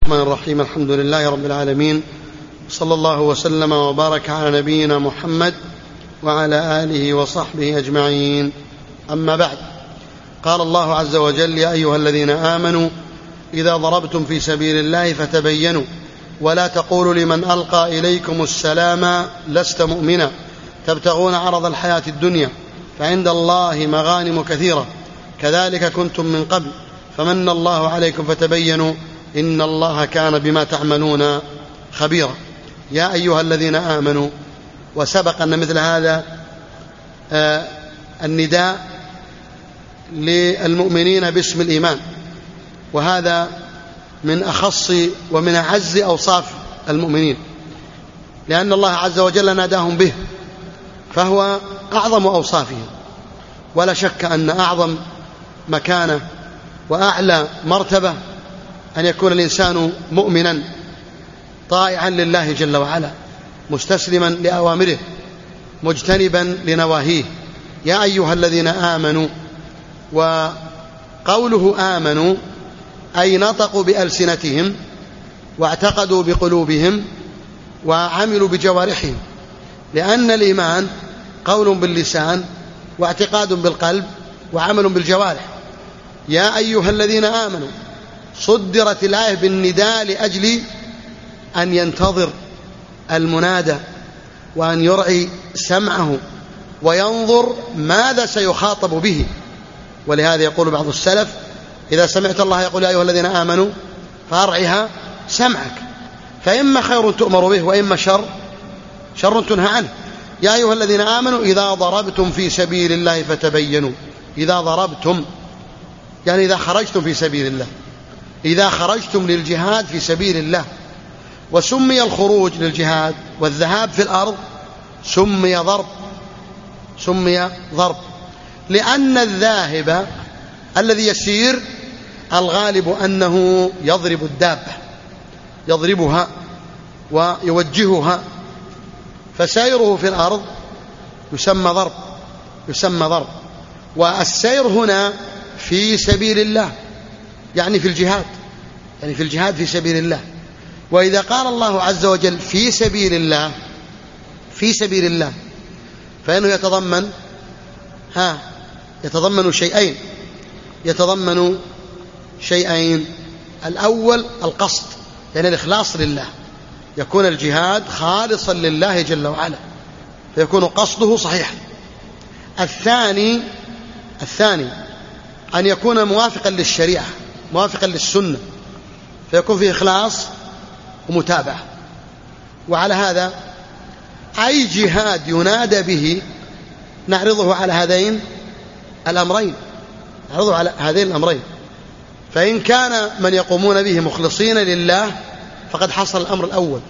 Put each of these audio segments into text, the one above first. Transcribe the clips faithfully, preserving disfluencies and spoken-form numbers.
الرحمن الرحيم. الحمد لله رب العالمين، صلى الله وسلم وبارك على نبينا محمد وعلى آله وصحبه أجمعين. أما بعد، قال الله عز وجل: يا أيها الذين آمنوا إذا ضربتم في سبيل الله فتبينوا ولا تقولوا لمن ألقى إليكم السلام لست مؤمنا تبتغون عرض الحياة الدنيا فعند الله مغانم كثيرة كذلك كنتم من قبل فمن الله عليكم فتبينوا إن الله كان بما تعملون خبيرا. يا أيها الذين آمنوا، وسبق أن مثل هذا آه النداء للمؤمنين باسم الإيمان، وهذا من أخص ومن أعز أوصاف المؤمنين، لأن الله عز وجل ناداهم به، فهو أعظم أوصافهم. ولا شك أن أعظم مكانة وأعلى مرتبة أن يكون الإنسان مؤمنا طائعا لله جل وعلا، مستسلما لأوامره مجتنبا لنواهيه. يا أيها الذين آمنوا، وقوله آمنوا أي نطقوا بألسنتهم واعتقدوا بقلوبهم وعملوا بجوارحهم، لأن الإيمان قول باللسان واعتقاد بالقلب وعمل بالجوارح. يا أيها الذين آمنوا صدرت الآية بالنداء لأجل أن ينتظر المنادى وأن يرعي سمعه وينظر ماذا سيخاطب به. ولهذا يقول بعض السلف: إذا سمعت الله يقول يا أيها الذين آمنوا فأرعها سمعك، فإما خير تؤمر به وإما شر شر تنهى عنه. يا أيها الذين آمنوا إذا ضربتم في سبيل الله فتبينوا. إذا ضربتم يعني إذا خرجتم في سبيل الله، إذا خرجتم للجهاد في سبيل الله. وسمي الخروج للجهاد والذهاب في الأرض سمي ضرب سمي ضرب لأن الذاهب الذي يسير الغالب أنه يضرب الدابة، يضربها ويوجهها، فسيره في الأرض يسمى ضرب يسمى ضرب والسير هنا في سبيل الله، يعني في الجهاد يعني في الجهاد في سبيل الله. وإذا قال الله عز وجل في سبيل الله في سبيل الله فإنه يتضمن ها يتضمن شيئين يتضمن شيئين الأول القصد، يعني الإخلاص لله، يكون الجهاد خالصا لله جل وعلا فيكون قصده صحيحا. الثاني الثاني أن يكون موافقا للشريعة موافقا للسنة فيكون فيه إخلاص ومتابعة. وعلى هذا أي جهاد ينادى به نعرضه على هذين الأمرين نعرضه على هذين الأمرين فإن كان من يقومون به مخلصين لله فقد حصل الأمر الأول.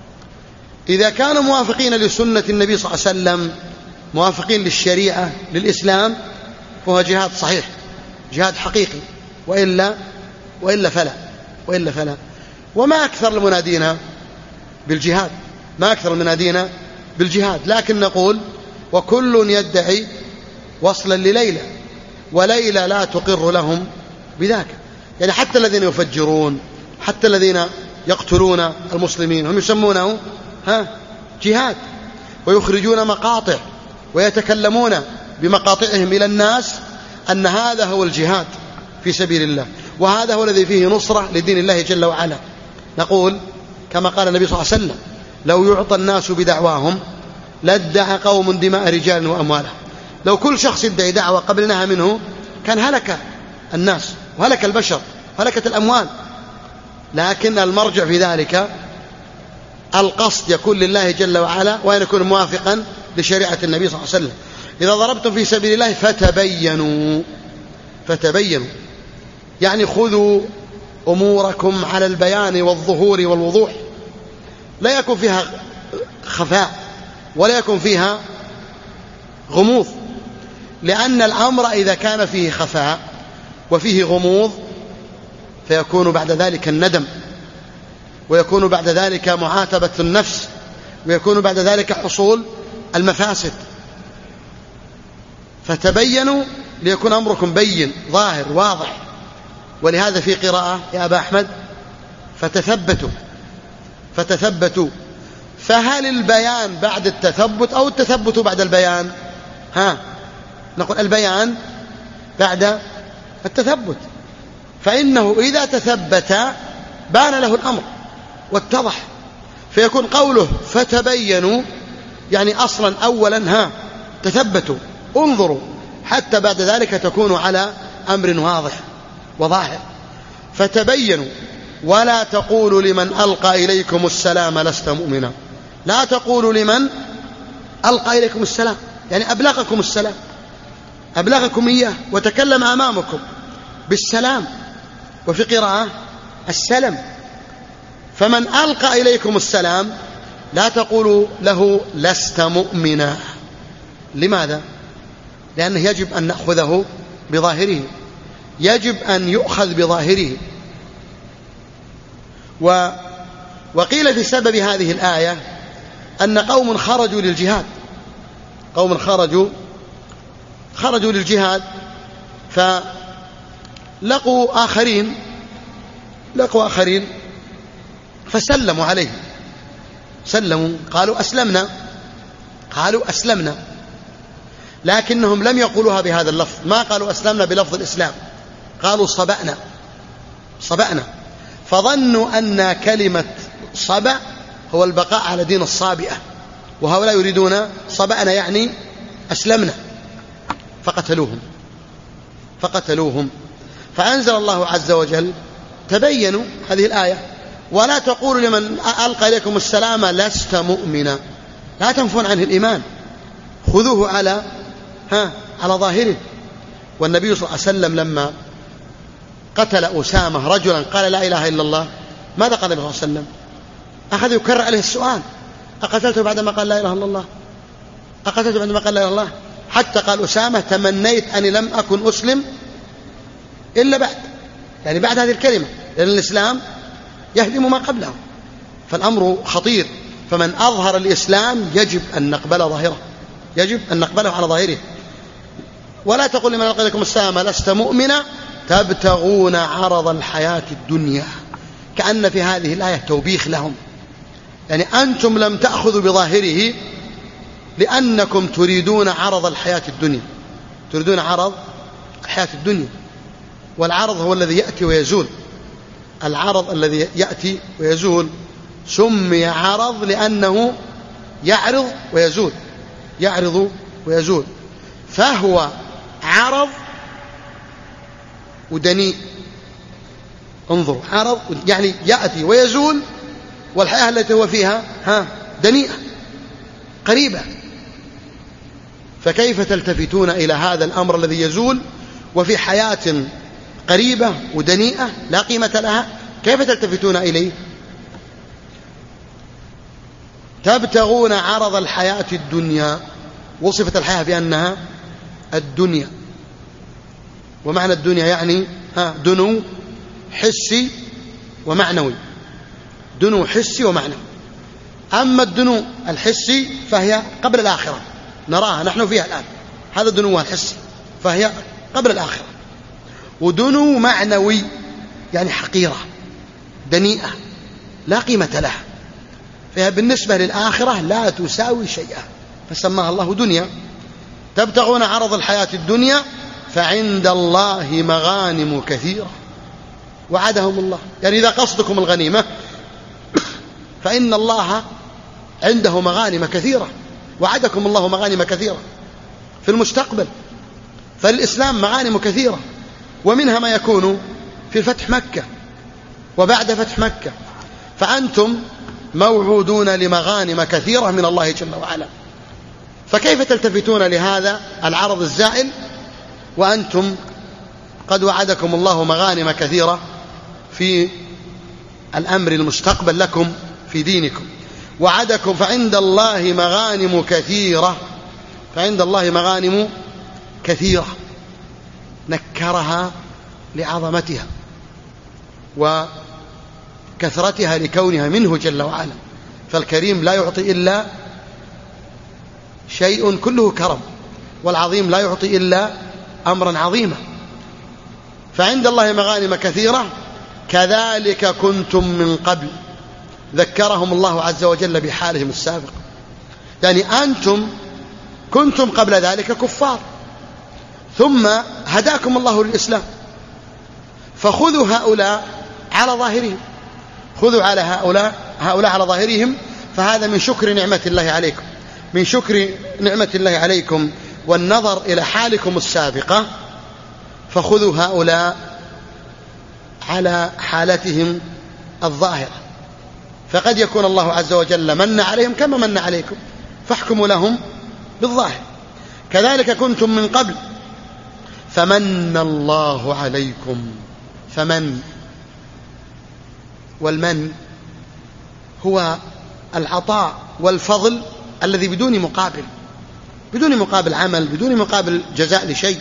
إذا كانوا موافقين لسنة النبي صلى الله عليه وسلم موافقين للشريعة للإسلام فهو جهاد صحيح، جهاد حقيقي، وإلا وإلا فلا وإلا فلا وما أكثر المنادين بالجهاد ما أكثر المنادين بالجهاد لكن نقول وكل يدعي وصلا لليلى وليلى لا تقر لهم بذاك. يعني حتى الذين يفجرون، حتى الذين يقتلون المسلمين هم يسمونه ها جهاد، ويخرجون مقاطع ويتكلمون بمقاطعهم إلى الناس أن هذا هو الجهاد في سبيل الله، وهذا هو الذي فيه نصرة لدين الله جل وعلا. نقول كما قال النبي صلى الله عليه وسلم: لو يعطى الناس بدعواهم لادعى قوم دماء رجال وأمواله. لو كل شخص يدعي دعوة قبلناها منه كان هلك الناس وهلك البشر وهلكت الأموال، لكن المرجع في ذلك القصد يكون لله جل وعلا وأن يكون موافقا لشريعة النبي صلى الله عليه وسلم. إذا ضربتم في سبيل الله فتبينوا فتبينوا يعني خذوا أموركم على البيان والظهور والوضوح، لا يكون فيها خفاء ولا يكون فيها غموض، لأن الأمر إذا كان فيه خفاء وفيه غموض فيكون بعد ذلك الندم، ويكون بعد ذلك معاتبة النفس، ويكون بعد ذلك حصول المفاسد. فتبينوا ليكون أمركم بين ظاهر واضح. ولهذا في قراءة يا أبا أحمد فتثبتوا فتثبتوا فهل البيان بعد التثبت أو التثبت بعد البيان؟ ها نقول البيان بعد التثبت، فإنه إذا تثبت بان له الأمر واتضح، فيكون قوله فتبينوا يعني أصلا أولا ها تثبتوا انظروا حتى بعد ذلك تكونوا على أمر واضح وظاهر. فتبينوا ولا تقولوا لمن ألقى إليكم السلام لست مؤمنا، لا تقولوا لمن ألقى إليكم السلام يعني أبلغكم السلام، أبلغكم إياه وتكلم أمامكم بالسلام، وفي قراءة السلام. فمن ألقى إليكم السلام لا تقولوا له لست مؤمنا. لماذا؟ لأنه يجب أن نأخذه بظاهره، يجب أن يؤخذ بظاهره. و وقيل في سبب هذه الآية أن قوم خرجوا للجهاد، قوم خرجوا خرجوا للجهاد فلقوا آخرين لقوا آخرين فسلموا عليه، سلموا قالوا أسلمنا قالوا أسلمنا لكنهم لم يقولوها بهذا اللفظ، ما قالوا أسلمنا بلفظ الإسلام، قالوا صبأنا صبأنا فظنوا أن كلمة صبأ هو البقاء على دين الصابئة، وهؤلاء يريدون صبأنا يعني أسلمنا، فقتلوهم فقتلوهم فأنزل الله عز وجل تبينوا هذه الآية ولا تقولوا لمن ألقى إليكم السلام لست مؤمنا، لا تنفون عنه الإيمان، خذوه على ها على ظاهره. والنبي صلى الله عليه وسلم لما قتل أسامة رجلا قال لا إله إلا الله، ماذا قال النبي صلى الله عليه وسلم؟ أخذ يكرر عليه السؤال أقتلته بعدما قال لا إله إلا الله، أقتلته بعدما قال لا إله إلا الله، حتى قال أسامة تمنيت أني لم أكن أسلم إلا بعد، يعني بعد هذه الكلمة، لأن الإسلام يهدم ما قبله. فالأمر خطير، فمن أظهر الإسلام يجب أن نقبل ظاهره، يجب أن نقبله على ظاهره. ولا تقل لمن ألقى إليكم السلام لست مؤمنا تبتغون عرض الحياة الدنيا، كأن في هذه الآية توبيخ لهم، يعني أنتم لم تأخذوا بظاهره لأنكم تريدون عرض الحياة الدنيا، تريدون عرض الحياة الدنيا، والعرض هو الذي يأتي ويزول، العرض الذي يأتي ويزول سمي عرض لأنه يعرض ويزول، يعرض ويزول، فهو عرض ودنيء. انظروا، عرض يعني يأتي ويزول، والحياة التي هو فيها ها دنيئة قريبة، فكيف تلتفتون إلى هذا الأمر الذي يزول وفي حياة قريبة ودنيئة لا قيمة لها، كيف تلتفتون إليه؟ تبتغون عرض الحياة الدنيا، وصفت الحياة بأنها الدنيا، ومعنى الدنيا يعني ها دنو حسي ومعنوي، دنو حسي ومعنوي. أما الدنو الحسي فهي قبل الآخرة، نراها نحن فيها الآن، هذا دنوها الحسي فهي قبل الآخرة. ودنو معنوي يعني حقيرة دنيئة لا قيمة لها، فهي بالنسبة للآخرة لا تساوي شيئا، فسماها الله دنيا. تبتغون عرض الحياة الدنيا فعند الله مغانم كثيرة وعدهم الله، يعني إذا قصدكم الغنيمة فإن الله عنده مغانم كثيرة، وعدكم الله مغانم كثيرة في المستقبل. فالإسلام مغانم كثيرة، ومنها ما يكون في فتح مكة وبعد فتح مكة، فأنتم موعودون لمغانم كثيرة من الله جل وعلا، فكيف تلتفتون لهذا العرض الزائل وأنتم قد وعدكم الله مغانم كثيرة في الأمر المستقبل لكم في دينكم؟ وعدكم فعند الله مغانم كثيرة، فعند الله مغانم كثيرة، نكرها لعظمتها وكثرتها لكونها منه جل وعلا، فالكريم لا يعطي إلا شيء كله كرم، والعظيم لا يعطي إلا أمرا عظيما. فعند الله مغانم كثيرة كذلك كنتم من قبل. ذكرهم الله عز وجل بحالهم السابق، يعني أنتم كنتم قبل ذلك كفار، ثم هداكم الله للإسلام، فخذوا هؤلاء على ظاهرهم، خذوا على هؤلاء هؤلاء على ظاهرهم، فهذا من شكر نعمة الله عليكم، من شكر نعمة الله عليكم والنظر إلى حالكم السابقة، فخذوا هؤلاء على حالتهم الظاهرة، فقد يكون الله عز وجل من عليهم كما من عليكم، فاحكموا لهم بالظاهر. كذلك كنتم من قبل فمن الله عليكم. فمن، والمن هو العطاء والفضل الذي بدون مقابل، بدون مقابل عمل، بدون مقابل جزاء لشيء.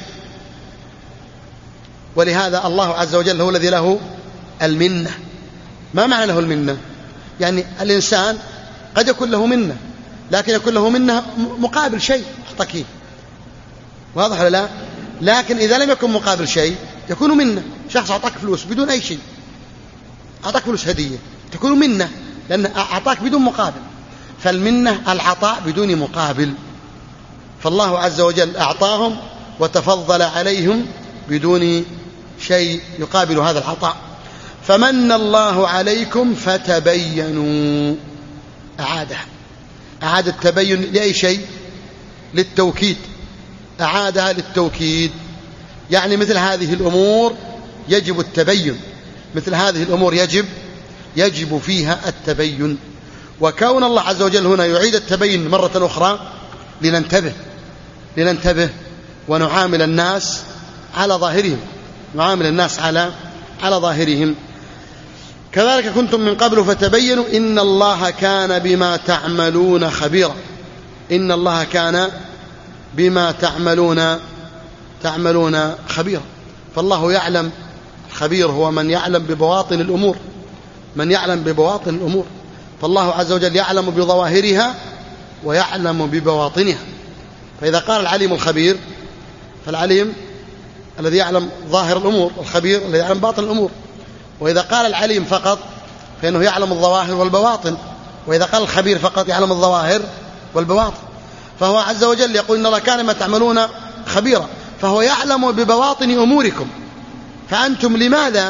ولهذا الله عز وجل هو الذي له المنة. ما معنى له المنة؟ يعني الإنسان قد يكون له منة، لكن يكون له منة مقابل شيء أعطاكيه، واضح ولا لا؟ لكن إذا لم يكن مقابل شيء يكون منة. شخص أعطاك فلوس بدون أي شيء، أعطاك فلوس هدية، تكون منة لأن أعطاك بدون مقابل. فالمنة العطاء بدون مقابل، فالله عز وجل أعطاهم وتفضل عليهم بدون شيء يقابل هذا العطاء. فمن الله عليكم فتبينوا. أعادها، أعاد التبين لأي شيء؟ للتوكيد، أعادها للتوكيد. يعني مثل هذه الأمور يجب التبين، مثل هذه الأمور يجب يجب فيها التبين. وكون الله عز وجل هنا يعيد التبين مرة أخرى لننتبه لننتبه ونعامل الناس على ظاهرهم، نعامل الناس على على ظاهرهم. كذلك كنتم من قبل فتبينوا إن الله كان بما تعملون خبيرا. إن الله كان بما تعملون تعملون خبيرا. فالله يعلم، الخبير هو من يعلم ببواطن الأمور، من يعلم ببواطن الأمور. فالله عز وجل يعلم بظواهرها ويعلم ببواطنها. فإذا قال العليم الخبير فالعليم الذي يعلم ظاهر الأمور، الخبير الذي يعلم باطن الأمور. وإذا قال العليم فقط فإنه يعلم الظواهر والبواطن، وإذا قال الخبير فقط يعلم الظواهر والبواطن. فهو عز وجل يقول إن الله كان ما تعملون خبيرا، فهو يعلم ببواطن أموركم. فأنتم لماذا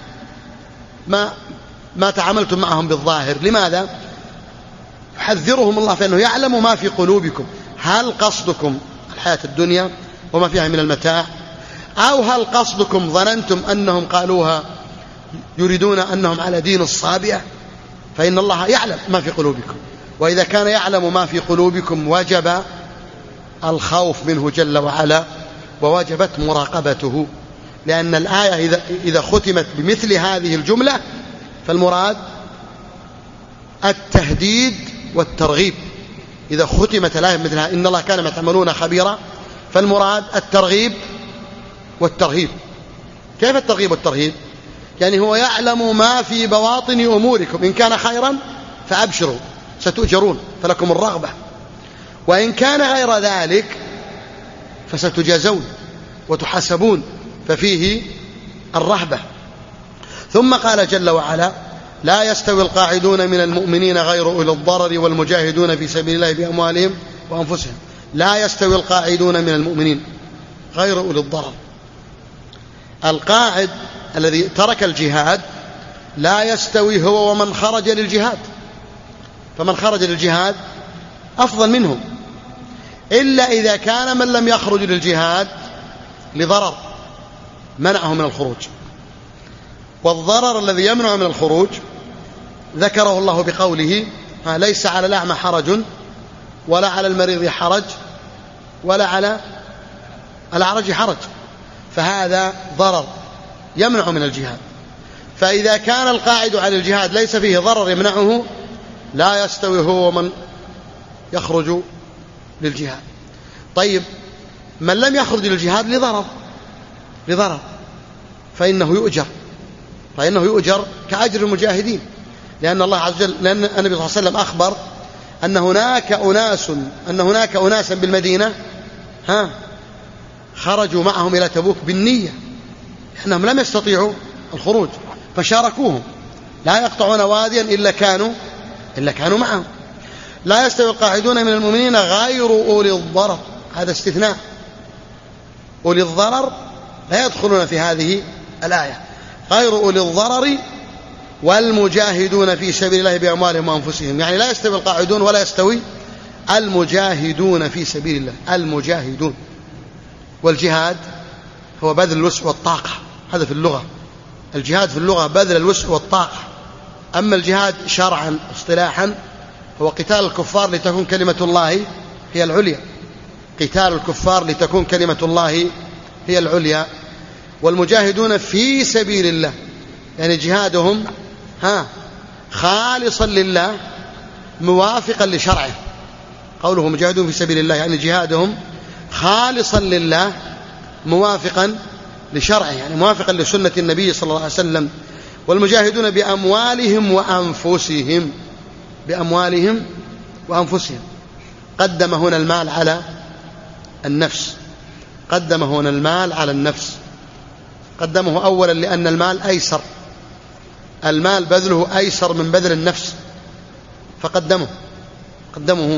ما ما تعاملتم معهم بالظاهر؟ لماذا؟ يحذرهم الله فإنه يعلم ما في قلوبكم. هل قصدكم الحياة الدنيا وما فيها من المتاع، أو هل قصدكم ظننتم أنهم قالوها يريدون أنهم على دين الصابئة؟ فإن الله يعلم ما في قلوبكم، وإذا كان يعلم ما في قلوبكم وجب الخوف منه جل وعلا، ووجبت مراقبته. لأن الآية إذا, إذا ختمت بمثل هذه الجملة فالمراد التهديد والترغيب. إذا ختمت الآية مثلها إن الله كان ما تعملون خبيرا، فالمراد الترغيب والترهيب. كيف الترغيب والترهيب؟ يعني هو يعلم ما في بواطن أموركم، إن كان خيرا فأبشروا ستؤجرون فلكم الرغبة، وإن كان غير ذلك فستجازون وتحاسبون ففيه الرهبة. ثم قال جل وعلا لا يستوي القاعدون من المؤمنين غير أولي الضرر والمجاهدون في سبيل الله بأموالهم وأنفسهم. لا يستوي القاعدون من المؤمنين غير أولي الضرر. القاعد الذي ترك الجهاد لا يستوي هو ومن خرج للجهاد، فمن خرج للجهاد أفضل منهم، إلا إذا كان من لم يخرج للجهاد لضرر منعه من الخروج. والضرر الذي يمنع من الخروج ذكره الله بقوله ليس على الأعمى حرج ولا على المريض حرج ولا على الأعرج حرج، فهذا ضرر يمنع من الجهاد. فإذا كان القاعد على الجهاد ليس فيه ضرر يمنعه لا يستوي هو من يخرج للجهاد. طيب من لم يخرج للجهاد لضرر لضرر فإنه يؤجر فإنه يؤجر كأجر المجاهدين، لأن الله عز وجل لأن النبي صلى الله عليه وسلم أخبر أن هناك أناس أن هناك أناسا بالمدينة ها خرجوا معهم إلى تبوك بالنية، إنهم لم يستطيعوا الخروج، فشاركوهم، لا يقطعون واديا إلا كانوا إلا كانوا معهم. لا يستوي القاعدون من المؤمنين غير أولي الضرر، هذا استثناء، أولي الضرر لا يدخلون في هذه الآية. غير أولي الضرر والمجاهدون في سبيل الله بأموالهم وأنفسهم، يعني لا يستوي القاعدون ولا يستوي المجاهدون في سبيل الله. المجاهدون، والجهاد هو بذل الوسع والطاقة، هذا في اللغة. الجهاد في اللغة بذل الوسع والطاقة. أما الجهاد شرعا اصطلاحا هو قتال الكفار لتكون كلمة الله هي العليا، قتال الكفار لتكون كلمة الله هي العليا. والمجاهدون في سبيل الله يعني جهادهم ها خالصا لله موافقا لشرعه. قوله مجاهدون في سبيل الله يعني جهادهم خالصا لله موافقا لشرعه، يعني موافقا لسنة النبي صلى الله عليه وسلم. والمجاهدون بأموالهم وأنفسهم، بأموالهم وأنفسهم. قدم هنا المال على النفس، قدم هنا المال على النفس، قدمه أولا لأن المال أيسر، المال بذله أيسر من بذل النفس فقدمه قدمه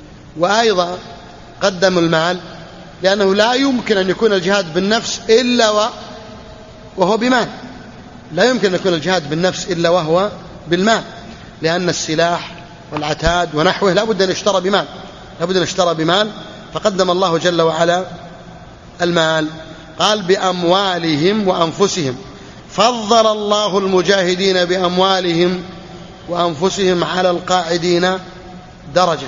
وأيضا قدم المال لأنه لا يمكن أن يكون الجهاد بالنفس إلا وهو بمال، لا يمكن أن يكون الجهاد بالنفس إلا وهو بالمال، لأن السلاح والعتاد ونحوه لا بد أن يشترى بمال، لا بد أن يشترى بمال، فقدم الله جل وعلا المال. قال بأموالهم وأنفسهم، فضل الله المجاهدين بأموالهم وأنفسهم على القاعدين درجة.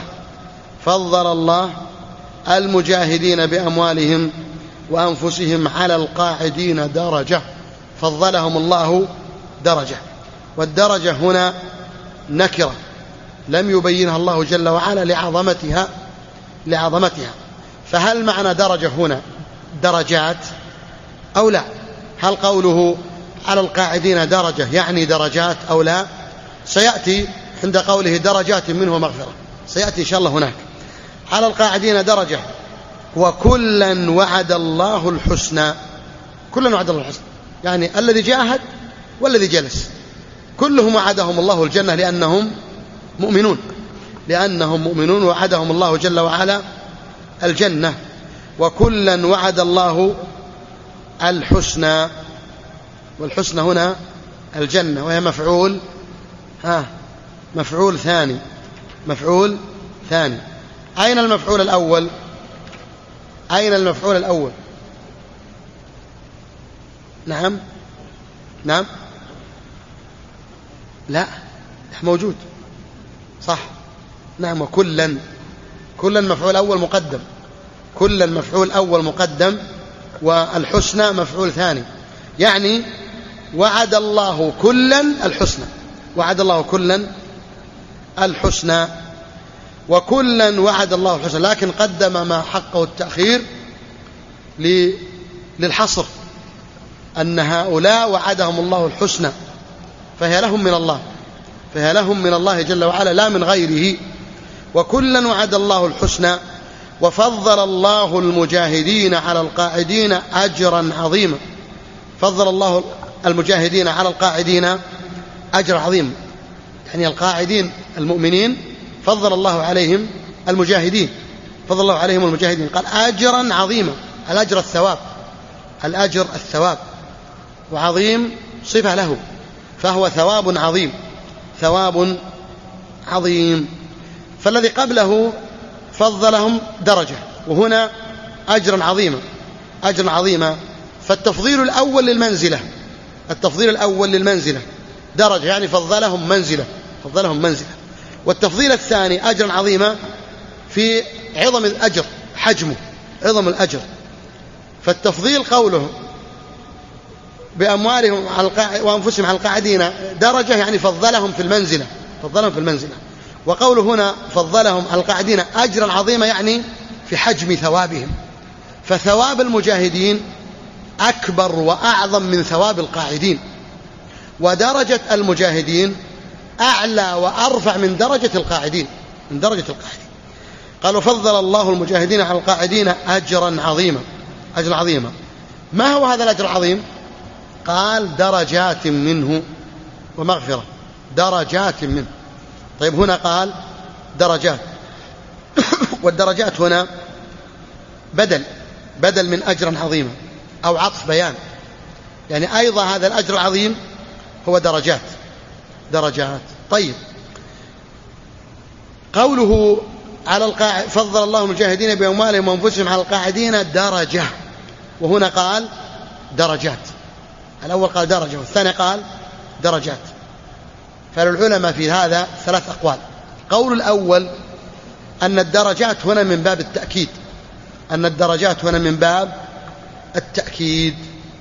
فضل الله المجاهدين بأموالهم وأنفسهم على القاعدين درجة، فضلهم الله درجة. والدرجة هنا نكرة لم يبينها الله جل وعلا لعظمتها لعظمتها فهل معنى درجة هنا درجات أو لا؟ هل قوله على القاعدين درجة يعني درجات أو لا؟ سيأتي عند قوله درجات منه مغفرة، سيأتي إن شاء الله هناك. على القاعدين درجة، وكلا وعد الله الحسنى، كلا وعد الله الحسنى يعني الذي جاهد والذي جلس كلهم وعدهم الله الجنة لأنهم مؤمنون، لأنهم مؤمنون وعدهم الله جل وعلا الجنة. وكلا وعد الله الحسنى، والحسنى هنا الجنة، وهي مفعول ها مفعول ثاني مفعول ثاني. أين المفعول الأول؟ أين المفعول الأول؟ نعم نعم لا موجود صح نعم. وكلا كلا مفعول أول مقدم، كلا مفعول أول مقدم، والحسنى مفعول ثاني، يعني وعد الله كلا الحسنى، وعد الله كلا الحسنى. وكلا وعد الله الحسنى، لكن قدم ما حقه التأخير للحصر، أن هؤلاء وعدهم الله الحسنى فهي لهم من الله، فهي لهم من الله جل وعلا لا من غيره. وكلا وعد الله الحسنى. وفضل الله المجاهدين على القاعدين أجرا عظيما، فضل الله المجاهدين على القاعدين أجر عظيم، يعني القاعدين المؤمنين فضل الله عليهم المجاهدين، فضل الله عليهم المجاهدين، قال أجرا عظيما، الأجر الثواب، الأجر الثواب، وعظيم صفة له، فهو ثواب عظيم، ثواب عظيم. فالذي قبله فضلهم درجة، وهنا أجرا عظيما، أجرا عظيما. فالتفضيل الأول للمنزلة، التفضيل الأول للمنزلة درجة، يعني فضلهم منزلة، فضلهم منزلة. والتفضيل الثاني أجرا عظيما في عظم الأجر، حجمه عظم الأجر. فالتفضيل قوله بأموالهم وأنفسهم على القاعدين درجة، يعني فضلهم في المنزلة، فضلهم في المنزلة. وقوله هنا فضلهم على القاعدين أجرا عظيما يعني في حجم ثوابهم، فثواب المجاهدين أكبر وأعظم من ثواب القاعدين، ودرجة المجاهدين أعلى وأرفع من درجة القاعدين، من درجة القاعدين. قال وفضل الله المجاهدين على القاعدين أجرا عظيما، أجرا عظيما. ما هو هذا الأجر العظيم؟ قال درجات منه، ومغفرة، درجات منه. طيب هنا قال درجات، والدرجات هنا بدل بدل من أجرا عظيما أو عطف بيان، يعني أيضا هذا الأجر العظيم هو درجات درجات. طيب قوله على القاعد فضل الله المجاهدين بأموالهم وأنفسهم على القاعدين درجة، وهنا قال درجات. الأول قال درجة والثاني قال درجات. فالعلماء في هذا ثلاث أقوال. قول الأول أن الدرجات هنا من باب التأكيد، أن الدرجات هنا من باب التأكيد.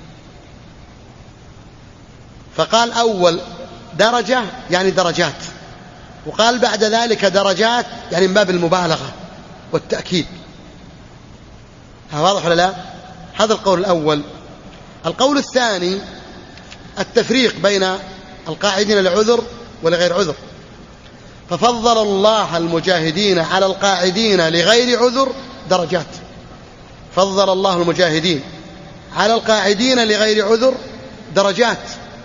فقال أول درجة يعني درجات، وقال بعد ذلك درجات يعني من باب المبالغة والتأكيد. هذا واضح ولا لا؟ هذا القول الأول. القول الثاني التفريق بين القاعدين لعذر ولغير عذر، ففضل الله المجاهدين على القاعدين لغير عذر درجات. فضل الله المجاهدين على القاعدين لغير عذر درجات،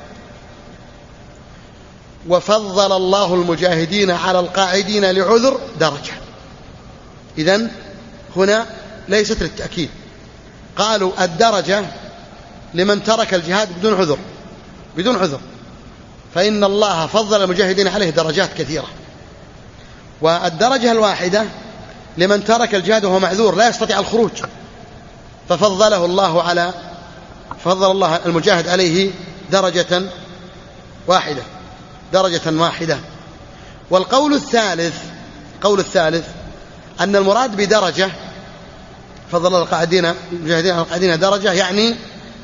وفضل الله المجاهدين على القاعدين لعذر درجة. إذن هنا ليست للتأكيد. قالوا الدرجة لمن ترك الجهاد بدون عذر بدون عذر فإن الله فضل المجاهدين عليه درجات كثيرة. والدرجة الواحدة لمن ترك الجهاد وهو معذور لا يستطيع الخروج، ففضله الله على فضل الله المجاهد عليه درجة واحدة درجة واحدة. والقول الثالث قول الثالث أن المراد بدرجة فضل القاعدين المجاهدين على القاعدين درجة يعني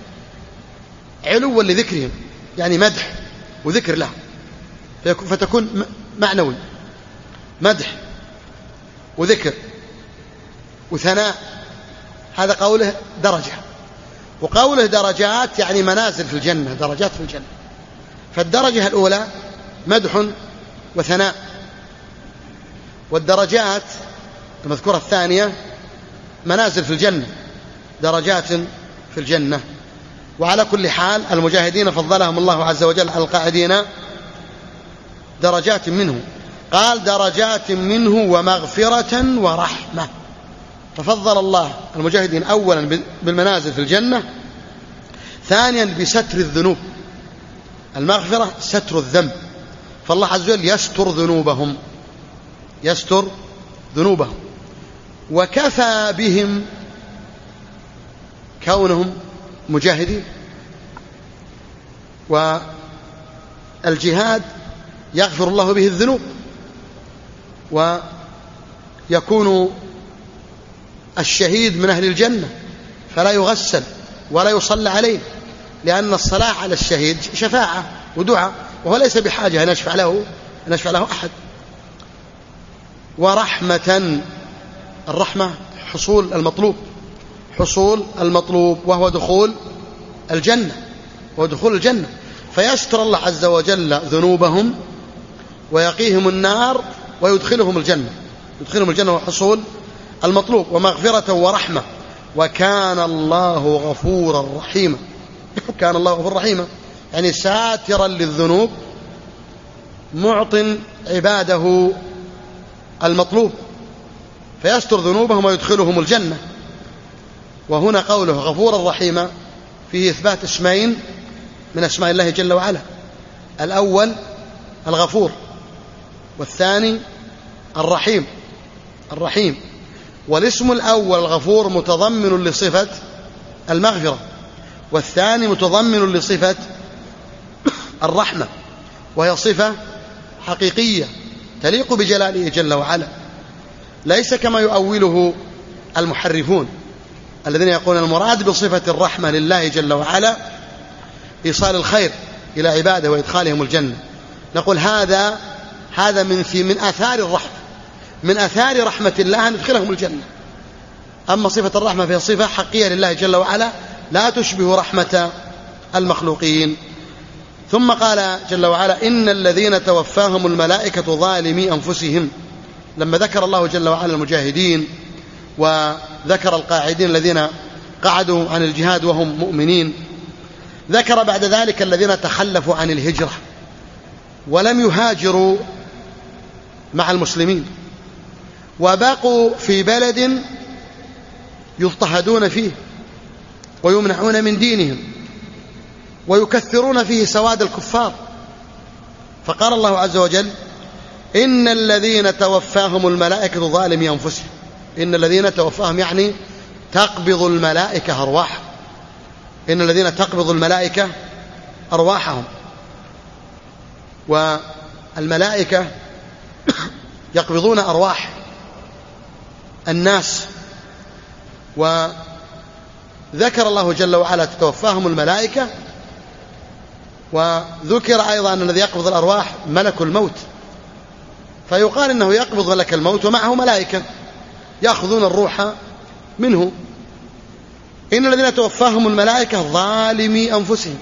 علوا لذكرهم، يعني مدح وذكر له، فتكون معنوي، مدح وذكر وثناء. هذا قوله درجة. وقوله درجات يعني منازل في الجنة، درجات في الجنة. فالدرجة الأولى مدح وثناء، والدرجات المذكورة الثانية منازل في الجنة، درجات في الجنة. وعلى كل حال المجاهدين فضلهم الله عز وجل على القاعدين درجات منه. قال درجات منه ومغفرة ورحمة. ففضل الله المجاهدين أولا بالمنازل في الجنة، ثانيا بستر الذنوب. المغفرة ستر الذنب، فالله عز وجل يستر ذنوبهم يستر ذنوبهم وكفى بهم كونهم مجاهدين. والجهاد يغفر الله به الذنوب، ويكون الشهيد من أهل الجنة فلا يغسل ولا يصلى عليه، لأن الصلاة على الشهيد شفاعة ودعاء، وهو ليس بحاجة أن يشفع له أن يشفع له أحد. ورحمة، الرحمة حصول المطلوب حصول المطلوب وهو دخول الجنة ودخول الجنة فيستر الله عز وجل ذنوبهم ويقيهم النار ويدخلهم الجنة يدخلهم الجنة وحصول المطلوب. ومغفرة ورحمة. وكان الله غفورا رحيما. كان الله غفورا رحيما يعني ساترا للذنوب، معط عباده المطلوب فيستر ذنوبهم ويدخلهم الجنة. وهنا قوله غفورا رحيما فيه إثبات اسمين من أسماء الله جل وعلا، الأول الغفور والثاني الرحيم الرحيم والاسم الأول الغفور متضمن لصفة المغفرة، والثاني متضمن لصفة الرحمة، وهي صفة حقيقية تليق بجلاله جل وعلا، ليس كما يؤوله المحرفون الذين يقولون المراد بصفة الرحمة لله جل وعلا إيصال الخير إلى عباده وإدخالهم الجنة. نقول هذا هذا من في من آثار الرحمة، من آثار رحمة الله أن يدخلهم الجنة. أما صفة الرحمة فهي صفة حقيقية لله جل وعلا لا تشبه رحمة المخلوقين. ثم قال جل وعلا إن الذين توفاهم الملائكة ظالمي أنفسهم. لما ذكر الله جل وعلا المجاهدين وذكر القاعدين الذين قعدوا عن الجهاد وهم مؤمنين، ذكر بعد ذلك الذين تخلفوا عن الهجرة ولم يهاجروا مع المسلمين، وبقوا في بلد يضطهدون فيه ويمنعون من دينهم ويكثرون فيه سواد الكفار. فقال الله عز وجل: إن الذين توفاهم الملائكة ظالمي أنفسهم. إن الذين توفاهم يعني تقبض الملائكة أرواحهم. إن الذين تقبض الملائكة أرواحهم. والملائكة يقبضون أرواح الناس، وذكر الله جل وعلا تتوفاهم الملائكة، وذكر أيضا أن الذي يقبض الأرواح ملك الموت، فيقال إنه يقبض ملك الموت ومعه ملائكة يأخذون الروح منه. إن الذين توفاهم الملائكة ظالمي أنفسهم.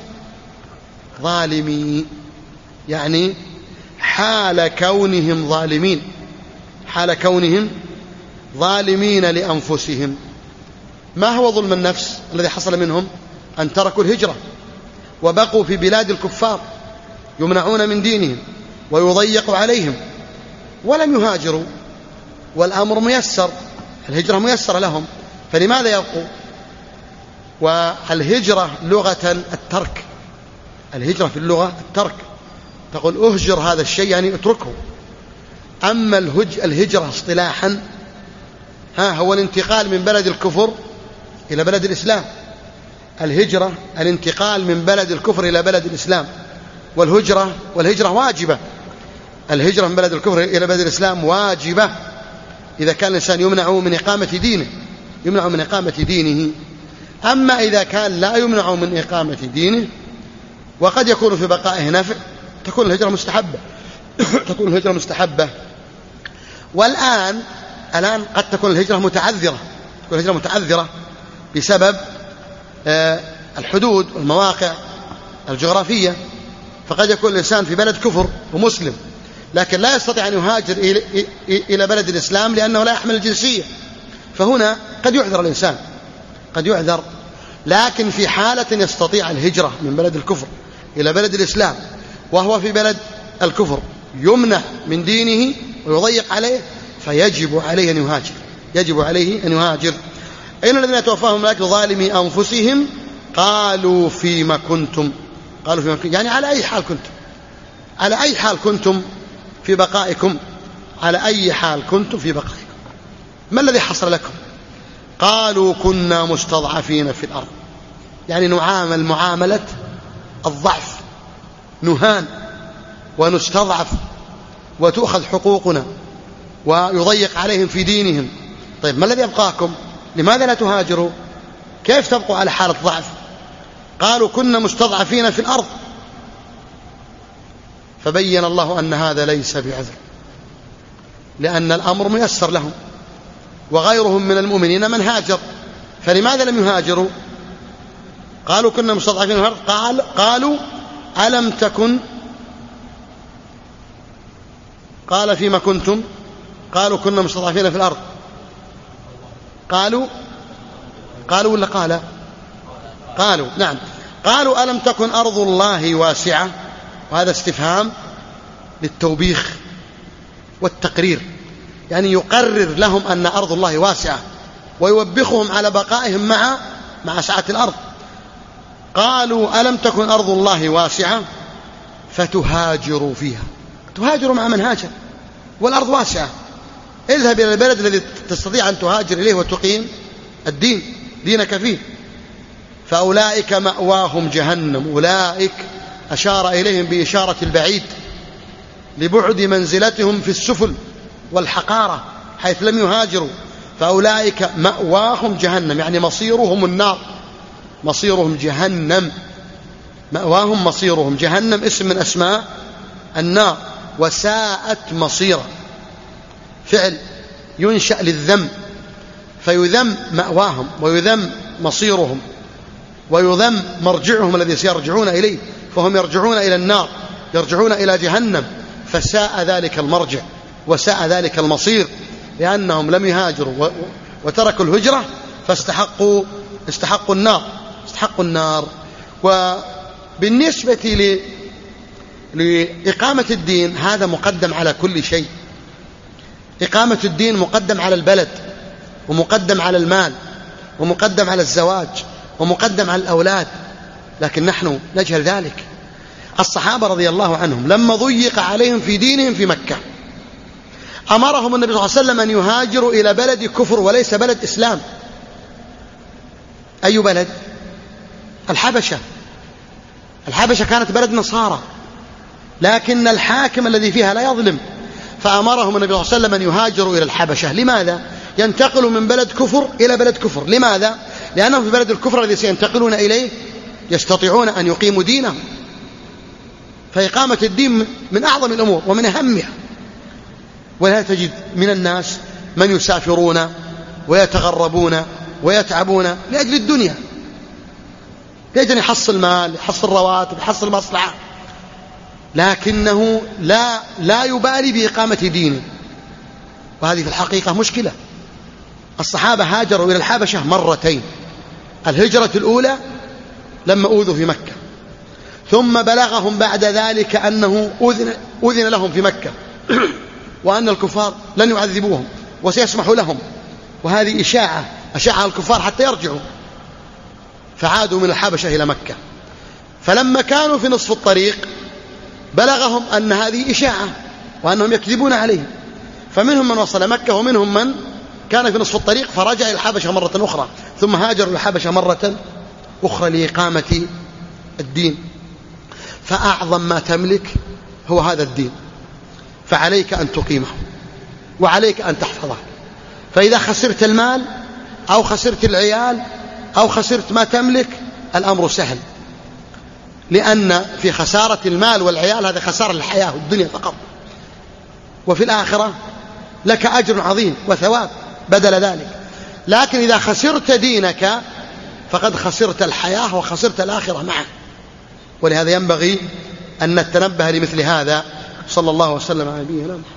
ظالمي يعني حال كونهم ظالمين، حال كونهم ظالمين لأنفسهم. ما هو ظلم النفس الذي حصل منهم؟ أن تركوا الهجرة وبقوا في بلاد الكفار يمنعون من دينهم ويضيق عليهم، ولم يهاجروا، والأمر ميسر، الهجرة ميسرة لهم، فلماذا يبقوا؟ والهجرة لغة الترك. الهجرة في اللغة الترك، تقول أهجر هذا الشيء يعني اتركه. أما الهج الهجرة اصطلاحا ها هو الانتقال من بلد الكفر إلى بلد الإسلام. الهجرة الانتقال من بلد الكفر إلى بلد الإسلام، والهجرة والهجرة واجبة. الهجرة من بلد الكفر إلى بلد الإسلام واجبة إذا كان الإنسان يمنع من إقامة دينه، يمنع من إقامة دينه. أما إذا كان لا يمنع من إقامة دينه وقد يكون في بقائه نفع، تكون الهجرة مستحبة. تكون الهجرة مستحبة. والآن الآن قد تكون الهجرة متعذرة، تكون الهجرة متعذرة بسبب الحدود والمواقع الجغرافية، فقد يكون الإنسان في بلد كفر ومسلم لكن لا يستطيع أن يهاجر إلى بلد الإسلام لأنه لا يحمل الجنسية، فهنا قد يعذر الإنسان، قد يعذر. لكن في حالة يستطيع الهجرة من بلد الكفر إلى بلد الإسلام وهو في بلد الكفر يمنع من دينه ويضيق عليه، فيجب عليه أن يهاجر، يجب عليه أن يهاجر. إن الذين توفاهم الملائكة ظالمي أنفسهم قالوا فيما كنتم. قالوا فيما كنتم يعني على أي حال كنتم، على أي حال كنتم في بقائكم، على أي حال كنتم في بقائكم، ما الذي حصل لكم؟ قالوا كنا مستضعفين في الأرض، يعني نعامل معاملة الضعف، نهان ونستضعف وتؤخذ حقوقنا ويضيق عليهم في دينهم. طيب ما الذي يبقاكم؟ لماذا لا تهاجروا؟ كيف تبقوا على حالة ضعف؟ قالوا كنا مستضعفين في الأرض، فبين الله أن هذا ليس بعذر، لأن الأمر ميسر لهم، وغيرهم من المؤمنين من هاجر، فلماذا لم يهاجروا؟ قالوا كنا مستضعفين في الأرض. قال قالوا ألم تكن، قال فيما كنتم، قالوا كنا مستضعفين في الأرض، قالوا قالوا ولا قال قالوا نعم قالوا ألم تكن أرض الله واسعة، وهذا استفهام للتوبيخ والتقرير، يعني يقرر لهم أن أرض الله واسعة ويوبخهم على بقائهم مع مع سعة الأرض. قالوا ألم تكن أرض الله واسعة فتهاجروا فيها، تهاجروا مع من هاجر والأرض واسعة، اذهب إلى البلد الذي تستطيع أن تهاجر إليه وتقيم الدين دينك فيه. فأولئك مأواهم جهنم، أولئك أشار إليهم بإشارة البعيد لبعد منزلتهم في السفل والحقارة حيث لم يهاجروا. فأولئك مأواهم جهنم يعني مصيرهم النار، مصيرهم جهنم، مأواهم مصيرهم جهنم، اسم من أسماء النار. وساءت مصيرا، فعل ينشأ للذم، فيذم مأواهم ويذم مصيرهم ويذم مرجعهم الذي سيرجعون إليه، فهم يرجعون إلى النار، يرجعون إلى جهنم، فساء ذلك المرجع وساء ذلك المصير، لأنهم لم يهاجروا وتركوا الهجرة فاستحقوا استحقوا النار استحقوا النار. وبالنسبة لإقامة الدين هذا مقدم على كل شيء. إقامة الدين مقدم على البلد، ومقدم على المال، ومقدم على الزواج، ومقدم على الأولاد، لكن نحن نجهل ذلك. الصحابة رضي الله عنهم لما ضيق عليهم في دينهم في مكة أمرهم النبي صلى الله عليه وسلم أن يهاجروا إلى بلد كفر وليس بلد إسلام. أي بلد؟ الحبشة. الحبشة كانت بلد نصارى، لكن الحاكم الذي فيها لا يظلم، فأمرهم النبي صلى الله عليه وسلم أن يهاجروا إلى الحبشة. لماذا؟ ينتقلوا من بلد كفر إلى بلد كفر. لماذا؟ لأنهم في بلد الكفر الذي سينتقلون إليه يستطيعون أن يقيموا دينهم. فإقامة الدين من أعظم الأمور ومن أهمها. ولا تجد من الناس من يسافرون ويتغربون ويتعبون لأجل الدنيا، لأجل أن يحصل مال، يحصل رواتب، يحصل مصلحة، لكنه لا, لا يبالي بإقامة دينه، وهذه في الحقيقة مشكلة. الصحابة هاجروا إلى الحبشة مرتين. الهجرة الأولى لما أوذوا في مكة، ثم بلغهم بعد ذلك أنه أذن, أذن لهم في مكة وأن الكفار لن يعذبوهم وسيسمحوا لهم، وهذه إشاعة أشاعها الكفار حتى يرجعوا، فعادوا من الحبشة إلى مكة. فلما كانوا في نصف الطريق بلغهم أن هذه إشاعة وأنهم يكذبون عليهم، فمنهم من وصل مكة ومنهم من كان في نصف الطريق فرجع إلى الحبشة مرة أخرى، ثم هاجروا إلى الحبشة مرة أخرى لإقامة الدين. فأعظم ما تملك هو هذا الدين، فعليك أن تقيمه وعليك أن تحفظه. فإذا خسرت المال أو خسرت العيال أو خسرت ما تملك الأمر سهل، لأن في خسارة المال والعيال هذا خسارة الحياة والدنيا فقط، وفي الآخرة لك أجر عظيم وثواب بدل ذلك. لكن إذا خسرت دينك فقد خسرت الحياة وخسرت الآخرة معه. ولهذا ينبغي أن نتنبه لمثل هذا. صلى الله وسلم على نبينا محمد.